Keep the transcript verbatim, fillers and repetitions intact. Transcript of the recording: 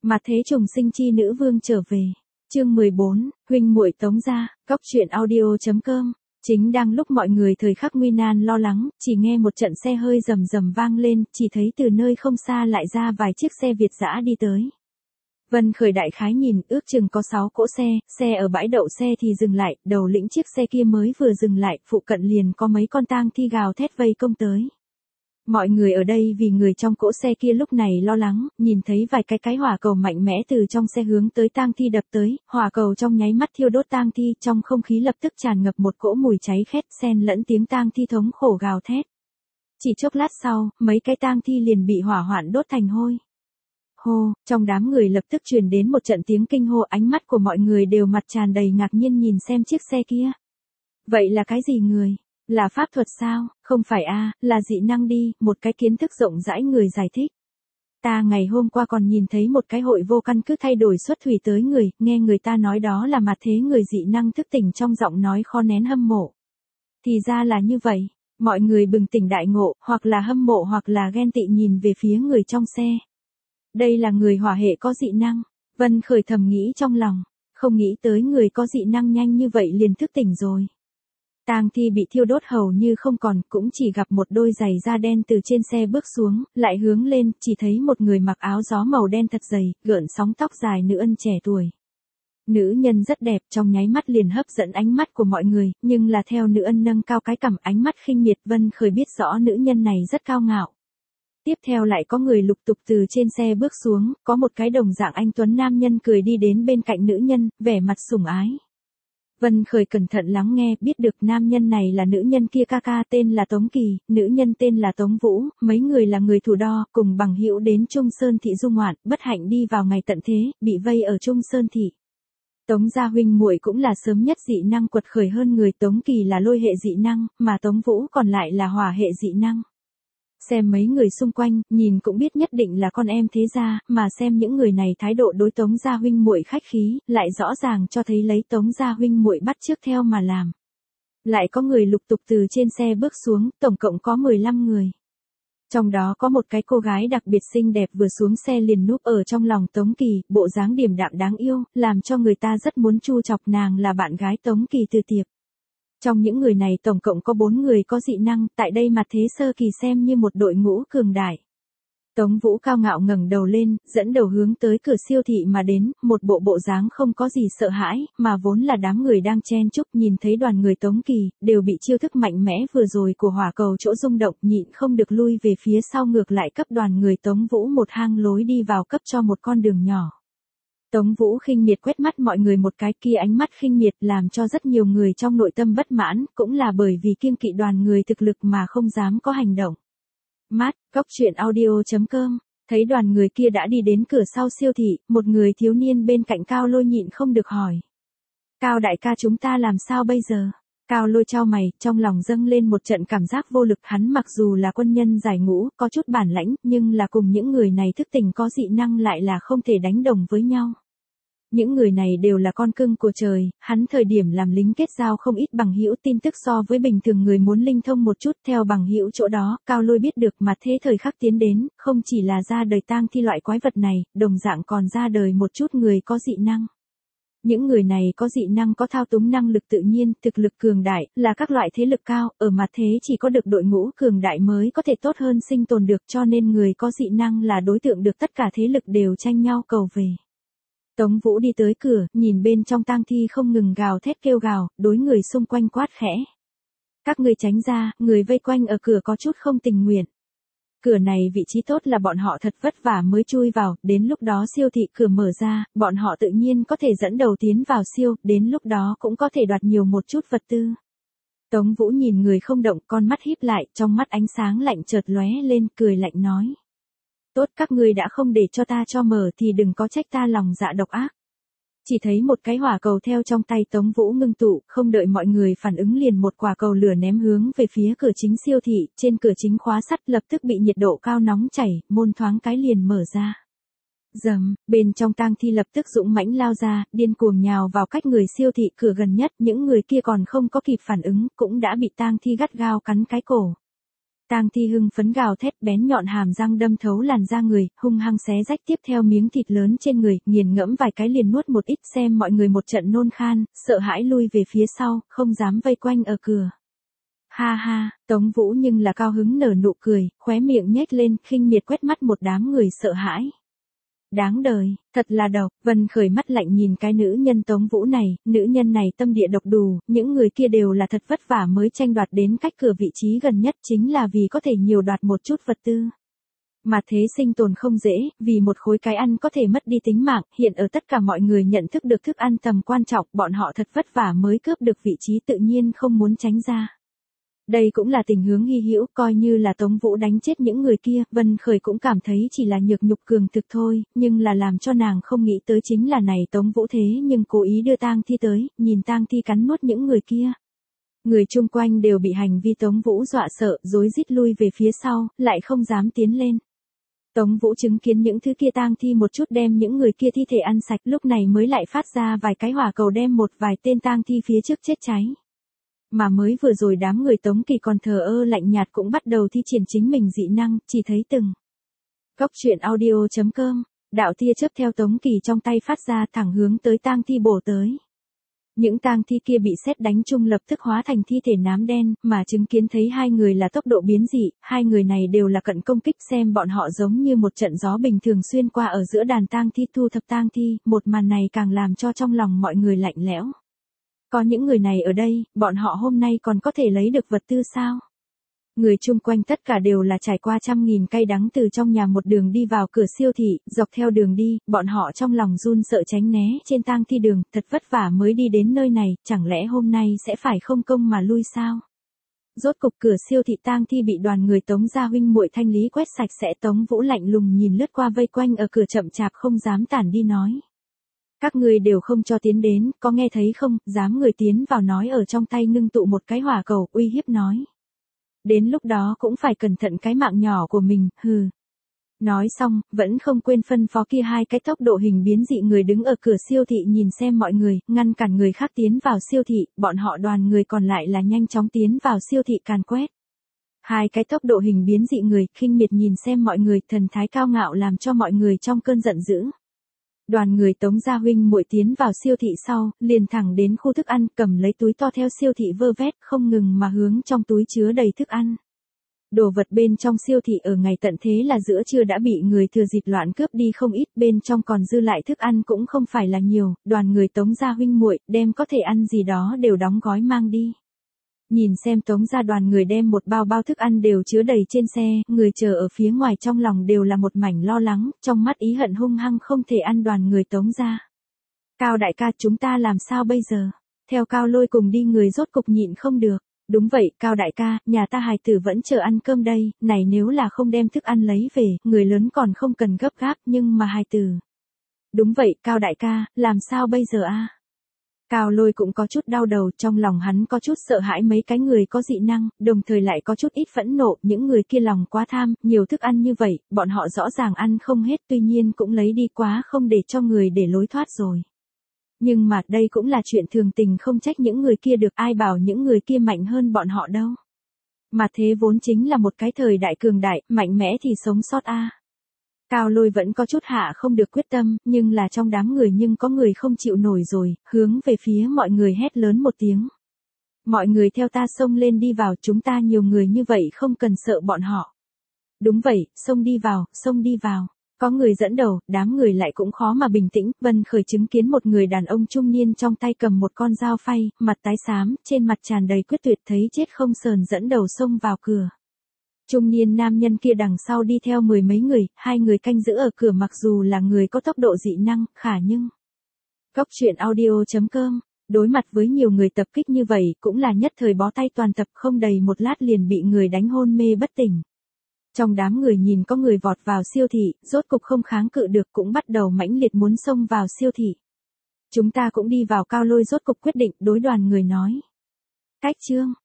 Mà thế trùng sinh chi nữ vương trở về. Chương mười bốn, huynh muội Tống gia, góc truyện audio chấm com. Chính đang lúc mọi người thời khắc nguy nan lo lắng, chỉ nghe một trận xe hơi rầm rầm vang lên, chỉ thấy từ nơi không xa lại ra vài chiếc xe Việt dã đi tới. Vân Khởi đại khái nhìn, ước chừng có sáu cỗ xe, xe ở bãi đậu xe thì dừng lại, đầu lĩnh chiếc xe kia mới vừa dừng lại, phụ cận liền có mấy con tang thi gào thét vây công tới. Mọi người ở đây vì người trong cỗ xe kia lúc này lo lắng, nhìn thấy vài cái cái hỏa cầu mạnh mẽ từ trong xe hướng tới tang thi đập tới, hỏa cầu trong nháy mắt thiêu đốt tang thi, trong không khí lập tức tràn ngập một cỗ mùi cháy khét xen lẫn tiếng tang thi thống khổ gào thét. Chỉ chốc lát sau, mấy cái tang thi liền bị hỏa hoạn đốt thành hôi. Hô, trong đám người lập tức truyền đến một trận tiếng kinh hô, ánh mắt của mọi người đều mặt tràn đầy ngạc nhiên nhìn xem chiếc xe kia. Vậy là cái gì người? Là pháp thuật sao? Không phải a, là dị năng đi, một cái kiến thức rộng rãi người giải thích. Ta ngày hôm qua còn nhìn thấy một cái hội vô căn cứ thay đổi xuất thủy tới người, nghe người ta nói đó là mặt thế người dị năng thức tỉnh trong giọng nói khó nén hâm mộ. Thì ra là như vậy, mọi người bừng tỉnh đại ngộ, hoặc là hâm mộ hoặc là ghen tị nhìn về phía người trong xe. Đây là người hỏa hệ có dị năng, Vân Khởi thầm nghĩ trong lòng, không nghĩ tới người có dị năng nhanh như vậy liền thức tỉnh rồi. Tang thi bị thiêu đốt hầu như không còn, cũng chỉ gặp một đôi giày da đen từ trên xe bước xuống, lại hướng lên, chỉ thấy một người mặc áo gió màu đen thật dày, gợn sóng tóc dài nữ ân trẻ tuổi. Nữ nhân rất đẹp, trong nháy mắt liền hấp dẫn ánh mắt của mọi người, nhưng là theo nữ ân nâng cao cái cằm, ánh mắt khinh miệt, Vân Khởi biết rõ nữ nhân này rất cao ngạo. Tiếp theo lại có người lục tục từ trên xe bước xuống, có một cái đồng dạng anh tuấn nam nhân cười đi đến bên cạnh nữ nhân, vẻ mặt sủng ái. Vân Khởi cẩn thận lắng nghe, biết được nam nhân này là nữ nhân kia ca ca tên là Tống Kỳ, nữ nhân tên là Tống Vũ, mấy người là người Thủ Đo, cùng bằng hữu đến Trung Sơn Thị du ngoạn, bất hạnh đi vào ngày tận thế, bị vây ở Trung Sơn Thị. Tống gia huynh muội cũng là sớm nhất dị năng quật khởi hơn người, Tống Kỳ là lôi hệ dị năng, mà Tống Vũ còn lại là hỏa hệ dị năng. Xem mấy người xung quanh, nhìn cũng biết nhất định là con em thế gia, mà xem những người này thái độ đối Tống gia huynh muội khách khí, lại rõ ràng cho thấy lấy Tống gia huynh muội bắt chước theo mà làm. Lại có người lục tục từ trên xe bước xuống, tổng cộng có mười lăm người. Trong đó có một cái cô gái đặc biệt xinh đẹp vừa xuống xe liền núp ở trong lòng Tống Kỳ, bộ dáng điềm đạm đáng yêu, làm cho người ta rất muốn chu chọc, nàng là bạn gái Tống Kỳ từ tiệp. Trong những người này tổng cộng có bốn người có dị năng, tại đây mặt thế sơ kỳ xem như một đội ngũ cường đại. Tống Vũ cao ngạo ngẩng đầu lên, dẫn đầu hướng tới cửa siêu thị mà đến, một bộ bộ dáng không có gì sợ hãi, mà vốn là đám người đang chen chúc, nhìn thấy đoàn người Tống Kỳ, đều bị chiêu thức mạnh mẽ vừa rồi của hỏa cầu chỗ rung động, nhịn không được lui về phía sau, ngược lại cấp đoàn người Tống Vũ một hang lối đi vào, cấp cho một con đường nhỏ. Tống Vũ khinh miệt quét mắt mọi người một cái, kia ánh mắt khinh miệt làm cho rất nhiều người trong nội tâm bất mãn, cũng là bởi vì kiêng kỵ đoàn người thực lực mà không dám có hành động. Mát, góc truyện audio chấm com, thấy đoàn người kia đã đi đến cửa sau siêu thị, một người thiếu niên bên cạnh Cao Lôi nhịn không được hỏi. Cao đại ca, chúng ta làm sao bây giờ? Cao Lôi chau mày, trong lòng dâng lên một trận cảm giác vô lực, hắn mặc dù là quân nhân giải ngũ, có chút bản lãnh, nhưng là cùng những người này thức tỉnh có dị năng lại là không thể đánh đồng với nhau. Những người này đều là con cưng của trời, hắn thời điểm làm lính kết giao không ít bằng hữu, tin tức so với bình thường người muốn linh thông một chút. Theo bằng hữu chỗ đó, Cao Lôi biết được mà thế thời khắc tiến đến, không chỉ là ra đời tang thi loại quái vật này, đồng dạng còn ra đời một chút người có dị năng. Những người này có dị năng có thao túng năng lực tự nhiên, thực lực cường đại, là các loại thế lực cao, ở mặt thế chỉ có được đội ngũ cường đại mới có thể tốt hơn sinh tồn được, cho nên người có dị năng là đối tượng được tất cả thế lực đều tranh nhau cầu về. Tống Vũ đi tới cửa, nhìn bên trong tang thi không ngừng gào thét kêu gào, đối người xung quanh quát khẽ. Các ngươi tránh ra, người vây quanh ở cửa có chút không tình nguyện. Cửa này vị trí tốt là bọn họ thật vất vả mới chui vào, đến lúc đó siêu thị cửa mở ra, bọn họ tự nhiên có thể dẫn đầu tiến vào siêu, đến lúc đó cũng có thể đoạt nhiều một chút vật tư. Tống Vũ nhìn người không động, con mắt híp lại, trong mắt ánh sáng lạnh chợt lóe lên, cười lạnh nói. Tốt, các ngươi đã không để cho ta cho mở thì đừng có trách ta lòng dạ độc ác. Chỉ thấy một cái hỏa cầu theo trong tay Tống Vũ ngưng tụ, không đợi mọi người phản ứng liền một quả cầu lửa ném hướng về phía cửa chính siêu thị, trên cửa chính khóa sắt lập tức bị nhiệt độ cao nóng chảy, môn thoáng cái liền mở ra. Dầm, bên trong tang thi lập tức dũng mãnh lao ra, điên cuồng nhào vào cách người siêu thị cửa gần nhất, những người kia còn không có kịp phản ứng, cũng đã bị tang thi gắt gao cắn cái cổ. Tang Thi hưng phấn gào thét, bén nhọn hàm răng đâm thấu làn da người, hung hăng xé rách tiếp theo miếng thịt lớn trên người, nghiền ngẫm vài cái liền nuốt một ít, xem mọi người một trận nôn khan, sợ hãi lui về phía sau, không dám vây quanh ở cửa. Ha ha, Tống Vũ nhưng là cao hứng nở nụ cười, khóe miệng nhếch lên, khinh miệt quét mắt một đám người sợ hãi. Đáng đời, thật là độc, Vân Khởi mắt lạnh nhìn cái nữ nhân Tống Vũ này, nữ nhân này tâm địa độc đù, những người kia đều là thật vất vả mới tranh đoạt đến cách cửa vị trí gần nhất chính là vì có thể nhiều đoạt một chút vật tư. Mà thế sinh tồn không dễ, vì một khối cái ăn có thể mất đi tính mạng, hiện ở tất cả mọi người nhận thức được thức ăn tầm quan trọng, bọn họ thật vất vả mới cướp được vị trí tự nhiên không muốn tránh ra. Đây cũng là tình huống hy hữu, coi như là Tống Vũ đánh chết những người kia, Vân Khởi cũng cảm thấy chỉ là nhược nhục cường thực thôi, nhưng là làm cho nàng không nghĩ tới chính là này Tống Vũ thế nhưng cố ý đưa tang thi tới, nhìn tang thi cắn nuốt những người kia. Người chung quanh đều bị hành vi Tống Vũ dọa sợ, rối rít lui về phía sau, lại không dám tiến lên. Tống Vũ chứng kiến những thứ kia tang thi một chút đem những người kia thi thể ăn sạch, lúc này mới lại phát ra vài cái hỏa cầu đem một vài tên tang thi phía trước chết cháy. Mà mới vừa rồi đám người Tống Kỳ còn thờ ơ lạnh nhạt cũng bắt đầu thi triển chính mình dị năng, chỉ thấy từng. Cốc truyện audio chấm com, đạo tia chớp theo Tống Kỳ trong tay phát ra thẳng hướng tới tang thi bổ tới. Những tang thi kia bị sét đánh chung lập tức hóa thành thi thể nám đen, mà chứng kiến thấy hai người là tốc độ biến dị, hai người này đều là cận công kích, xem bọn họ giống như một trận gió bình thường xuyên qua ở giữa đàn tang thi thu thập tang thi, một màn này càng làm cho trong lòng mọi người lạnh lẽo. Có những người này ở đây, bọn họ hôm nay còn có thể lấy được vật tư sao? Người chung quanh tất cả đều là trải qua trăm nghìn cay đắng từ trong nhà một đường đi vào cửa siêu thị, dọc theo đường đi, bọn họ trong lòng run sợ tránh né trên tang thi đường, thật vất vả mới đi đến nơi này, chẳng lẽ hôm nay sẽ phải không công mà lui sao? Rốt cục cửa siêu thị tang thi bị đoàn người Tống gia huynh muội thanh lý quét sạch sẽ, Tống Vũ lạnh lùng nhìn lướt qua vây quanh ở cửa chậm chạp không dám tản đi nói. Các người đều không cho tiến đến, có nghe thấy không, dám người tiến vào nói ở trong tay ngưng tụ một cái hỏa cầu, uy hiếp nói. Đến lúc đó cũng phải cẩn thận cái mạng nhỏ của mình, hừ. Nói xong, vẫn không quên phân phó kia hai cái tốc độ hình biến dị người đứng ở cửa siêu thị nhìn xem mọi người, ngăn cản người khác tiến vào siêu thị, bọn họ đoàn người còn lại là nhanh chóng tiến vào siêu thị càn quét. Hai cái tốc độ hình biến dị người, khinh miệt nhìn xem mọi người, thần thái cao ngạo làm cho mọi người trong cơn giận dữ. Đoàn người Tống gia huynh muội tiến vào siêu thị sau, liền thẳng đến khu thức ăn, cầm lấy túi to theo siêu thị vơ vét, không ngừng mà hướng trong túi chứa đầy thức ăn. Đồ vật bên trong siêu thị ở ngày tận thế là giữa trưa đã bị người thừa dịp loạn cướp đi không ít, bên trong còn dư lại thức ăn cũng không phải là nhiều, đoàn người Tống gia huynh muội đem có thể ăn gì đó đều đóng gói mang đi. Nhìn xem Tống gia đoàn người đem một bao bao thức ăn đều chứa đầy trên xe, người chờ ở phía ngoài trong lòng đều là một mảnh lo lắng, trong mắt ý hận hung hăng không thể ăn đoàn người Tống gia. Cao đại ca, chúng ta làm sao bây giờ? Theo Cao Lôi cùng đi người rốt cục nhịn không được. Đúng vậy, Cao đại ca, nhà ta hài tử vẫn chờ ăn cơm đây, này nếu là không đem thức ăn lấy về, người lớn còn không cần gấp gáp, nhưng mà hài tử. Đúng vậy, Cao đại ca, làm sao bây giờ a? Cao Lôi cũng có chút đau đầu, trong lòng hắn có chút sợ hãi mấy cái người có dị năng, đồng thời lại có chút ít phẫn nộ, những người kia lòng quá tham, nhiều thức ăn như vậy, bọn họ rõ ràng ăn không hết, tuy nhiên cũng lấy đi quá không để cho người để lối thoát rồi. Nhưng mà đây cũng là chuyện thường tình, không trách những người kia được, ai bảo những người kia mạnh hơn bọn họ đâu. Mà thế vốn chính là một cái thời đại cường đại, mạnh mẽ thì sống sót a. Cao Lôi vẫn có chút hạ không được quyết tâm, nhưng là trong đám người nhưng có người không chịu nổi rồi, hướng về phía mọi người hét lớn một tiếng. Mọi người theo ta xông lên đi vào, chúng ta nhiều người như vậy không cần sợ bọn họ. Đúng vậy, xông đi vào, xông đi vào. Có người dẫn đầu, đám người lại cũng khó mà bình tĩnh, Vân Khởi chứng kiến một người đàn ông trung niên trong tay cầm một con dao phay, mặt tái xám, trên mặt tràn đầy quyết tuyệt, thấy chết không sờn dẫn đầu xông vào cửa. Trung niên nam nhân kia đằng sau đi theo mười mấy người, hai người canh giữ ở cửa mặc dù là người có tốc độ dị năng, khả nhưng. Cốc truyện audio chấm com, đối mặt với nhiều người tập kích như vậy cũng là nhất thời bó tay toàn tập, không đầy một lát liền bị người đánh hôn mê bất tỉnh. Trong đám người nhìn có người vọt vào siêu thị, rốt cục không kháng cự được cũng bắt đầu mãnh liệt muốn xông vào siêu thị. Chúng ta cũng đi vào, Cao Lôi rốt cục quyết định đối đoàn người nói. Cách chương.